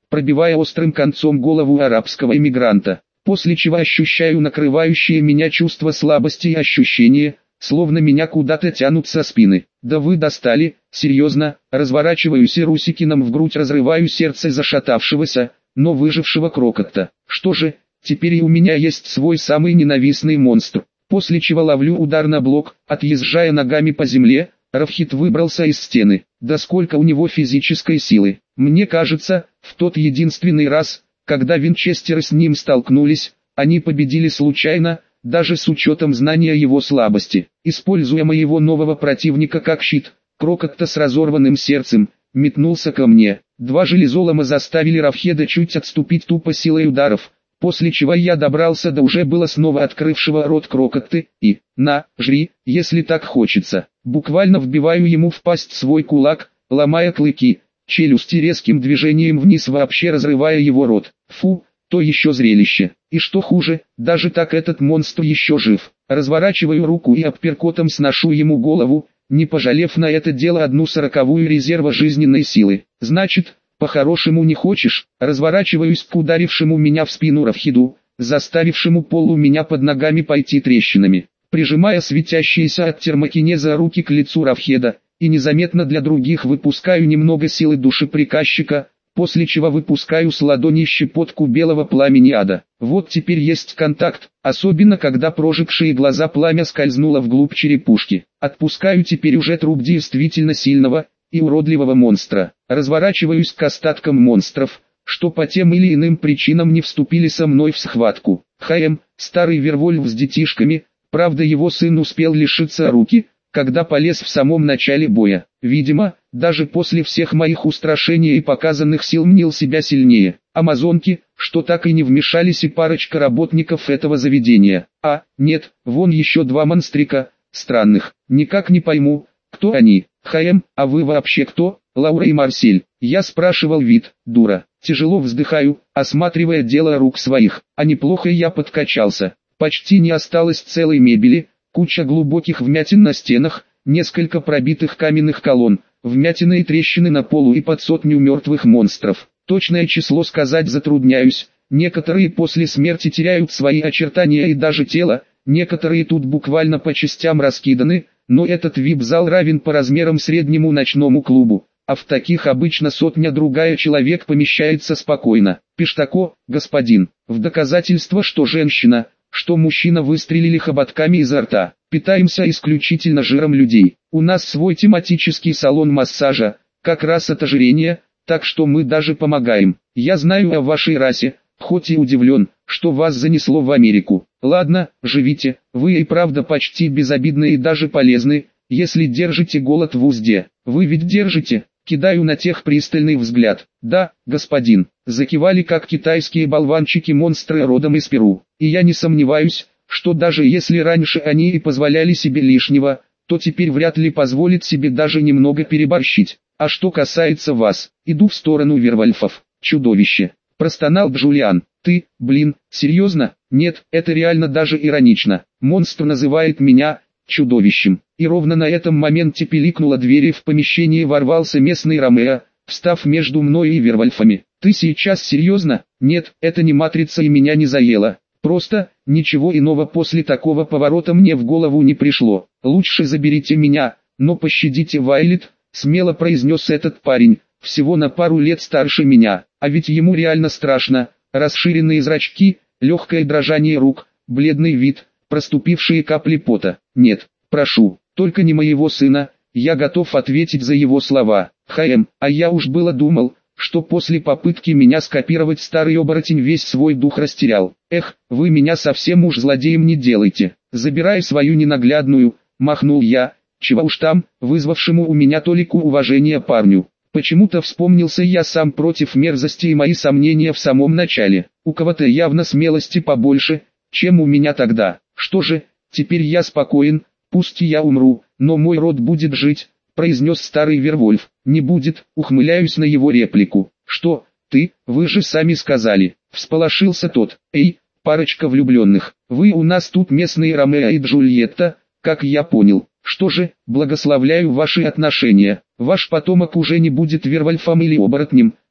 пробивая острым концом голову арабского эмигранта, после чего ощущаю накрывающее меня чувство слабости и ощущение, словно меня куда-то тянут со спины. Да вы достали, серьезно, разворачиваюсь и Русикиным в грудь разрываю сердце зашатавшегося, но выжившего крокодила. Что же, теперь и у меня есть свой самый ненавистный монстр. После чего ловлю удар на блок, отъезжая ногами по земле. Рафхит выбрался из стены. Да сколько у него физической силы. Мне кажется, в тот единственный раз, когда Винчестеры с ним столкнулись, они победили случайно, даже с учетом знания его слабости. Используя моего нового противника как щит, крокодил с разорванным сердцем метнулся ко мне. Два железолома заставили Рафхеда чуть отступить тупо силой ударов, после чего я добрался до уже было снова открывшего рот крокодила и, на, жри, если так хочется. Буквально вбиваю ему в пасть свой кулак, ломая клыки, челюсти резким движением вниз вообще разрывая его рот. Фу, то еще зрелище. И что хуже, даже так этот монстр еще жив. Разворачиваю руку и апперкотом сношу ему голову, не пожалев на это дело 1/40 резерва жизненной силы. Значит, по-хорошему не хочешь? Разворачиваюсь к ударившему меня в спину Рафхиду, заставившему пол у меня под ногами пойти трещинами. Прижимая светящиеся от термокинеза руки к лицу Рафхеда, и незаметно для других выпускаю немного силы души приказчика, после чего выпускаю с ладони щепотку белого пламени ада. Вот теперь есть контакт, особенно когда прожигшие глаза пламя скользнуло вглубь черепушки. Отпускаю теперь уже труп действительно сильного и уродливого монстра. Разворачиваюсь к остаткам монстров, что по тем или иным причинам не вступили со мной в схватку. Старый Вервольф с детишками, правда его сын успел лишиться руки, когда полез в самом начале боя. Видимо, даже после всех моих устрашений и показанных сил мнил себя сильнее. Амазонки, что так и не вмешались, и парочка работников этого заведения. Нет, вон еще два монстрика, странных. Никак не пойму, кто они. А вы вообще кто? Лаура и Марсель. Я спрашивал вид, дура. Тяжело вздыхаю, осматривая дело рук своих. А неплохо я подкачался. Почти не осталось целой мебели, куча глубоких вмятин на стенах, несколько пробитых каменных колонн, вмятины и трещины на полу и под 100 мертвых монстров. Точное число сказать затрудняюсь, некоторые после смерти теряют свои очертания и даже тело, некоторые тут буквально по частям раскиданы, но этот вип-зал равен по размерам среднему ночному клубу, а в таких обычно 100-другая человек помещается спокойно. Пиштако, господин, в доказательство, что женщина, что мужчина выстрелили хоботками изо рта. Питаемся исключительно жиром людей. У нас свой тематический салон массажа, как раз от ожирения, так что мы даже помогаем. Я знаю о вашей расе, хоть и удивлен, что вас занесло в Америку. Ладно, живите, вы и правда почти безобидны и даже полезны, если держите голод в узде. Вы ведь держите? Кидаю на тех пристальный взгляд. Да, господин, закивали как китайские болванчики-монстры родом из Перу. И я не сомневаюсь, что даже если раньше они и позволяли себе лишнего, то теперь вряд ли позволят себе даже немного переборщить. А что касается вас, иду в сторону Вервольфов. Чудовище. Простонал Джулиан. Ты, серьезно? Нет, это реально даже иронично. Монстр называет меня чудовищем. И ровно на этом моменте пиликнула дверь и в помещение ворвался местный Ромео, встав между мной и Вервольфами. Ты сейчас серьезно? Нет, это не матрица и меня не заело. Просто, ничего иного после такого поворота мне в голову не пришло. Лучше заберите меня, но пощадите Вайлет, смело произнес этот парень, всего на пару лет старше меня. А ведь ему реально страшно. Расширенные зрачки, легкое дрожание рук, бледный вид, проступившие капли пота. Нет, прошу, только не моего сына, я готов ответить за его слова. А я уж было думал, что после попытки меня скопировать старый оборотень весь свой дух растерял. Вы меня совсем уж злодеем не делайте. Забирай свою ненаглядную, махнул я, чего уж там, вызвавшему у меня толику уважения парню. Почему-то вспомнился я сам против мерзости и мои сомнения в самом начале. У кого-то явно смелости побольше, чем у меня тогда. Что же, теперь я спокоен, пусть я умру, но мой род будет жить, произнес старый Вервольф. Не будет, ухмыляюсь на его реплику. Что, вы же сами сказали, всполошился тот. Эй, парочка влюбленных, вы у нас тут местные Ромео и Джульетта, как я понял. Что же, благословляю ваши отношения. Ваш потомок уже не будет Вервольфом или оборотнем,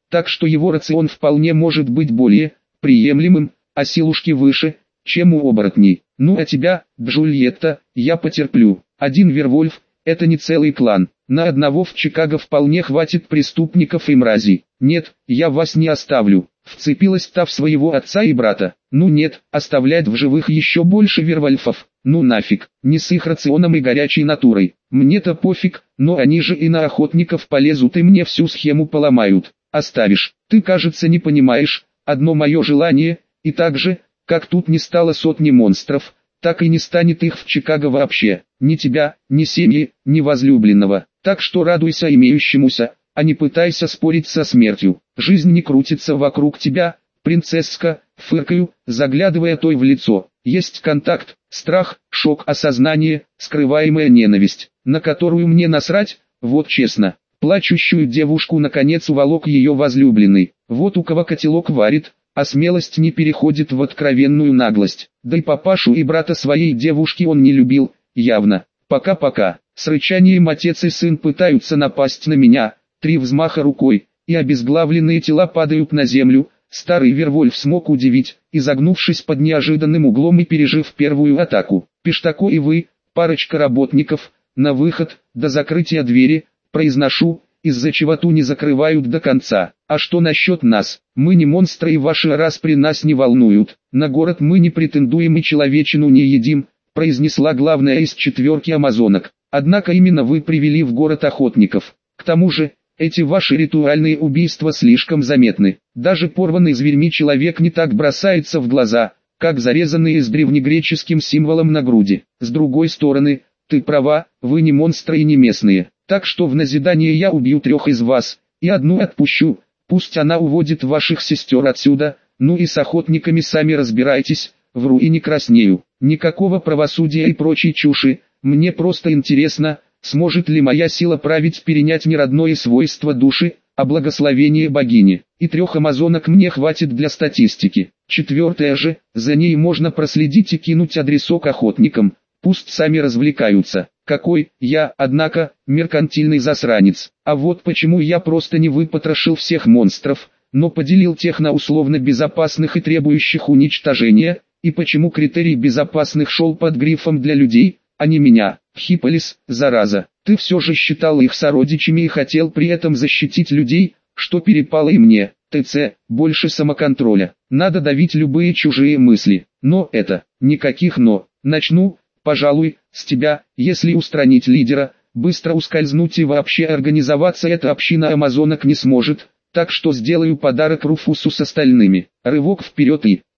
так что его рацион вполне может быть более приемлемым, а силушки выше, чем у оборотней. Ну а тебя, Джульетта, я потерплю. Один Вервольф – это не целый клан. На одного в Чикаго вполне хватит преступников и мразей. Нет, я вас не оставлю. Вцепилась та в своего отца и брата. Ну нет, оставлять в живых еще больше Вервольфов. Ну нафиг, не с их рационом и горячей натурой. Мне-то пофиг, но они же и на охотников полезут и мне всю схему поломают. Оставишь. Ты, кажется, не понимаешь, одно мое желание, и так же, как тут не стало сотни монстров, так и не станет их в Чикаго вообще. Ни тебя, ни семьи, ни возлюбленного. Так что радуйся имеющемуся, а не пытайся спорить со смертью. Жизнь не крутится вокруг тебя, принцесска, фыркаю, заглядывая той в лицо. Есть контакт, страх, шок, осознание, скрываемая ненависть, на которую мне насрать, вот честно. Плачущую девушку наконец уволок ее возлюбленный. Вот у кого котелок варит, а смелость не переходит в откровенную наглость. Да и папашу и брата своей девушки он не любил, явно. Пока-пока. С рычанием отец и сын пытаются напасть на меня. 3 взмаха рукой, и обезглавленные тела падают на землю. Старый Вервольф смог удивить, изогнувшись под неожиданным углом и пережив первую атаку. Пиштако и вы, парочка работников, на выход, до закрытия двери, произношу, из-за чего ту не закрывают до конца. А что насчет нас? Мы не монстры и ваши распри нас не волнуют. На город мы не претендуем и человечину не едим, произнесла главная из 4 амазонок. Однако именно вы привели в город охотников. К тому же, эти ваши ритуальные убийства слишком заметны. Даже порванный зверьми человек не так бросается в глаза, как зарезанный с древнегреческим символом на груди. С другой стороны, ты права, вы не монстры и не местные. Так что в назидание я убью 3 из вас, и одну отпущу, пусть она уводит ваших сестер отсюда, ну и с охотниками сами разбирайтесь, вру и не краснею. Никакого правосудия и прочей чуши, мне просто интересно, сможет ли моя сила править перенять неродное свойство души, а благословение богини. И 3 амазонок мне хватит для статистики. 4 же, за ней можно проследить и кинуть адресок охотникам, пусть сами развлекаются. Какой я, однако, меркантильный засранец. А вот почему я просто не выпотрошил всех монстров, но поделил тех на условно безопасных и требующих уничтожения, и почему критерий безопасных шел под грифом для людей, а не меня. Хиполис, зараза, ты все же считал их сородичами и хотел при этом защитить людей, что перепало и мне. ТЦ, больше самоконтроля. Надо давить любые чужие мысли. Но это, никаких но. Начну, пожалуй, с тебя, если устранить лидера, быстро ускользнуть и вообще организоваться эта община амазонок не сможет, так что сделаю подарок Руфусу с остальными. Рывок вперед и...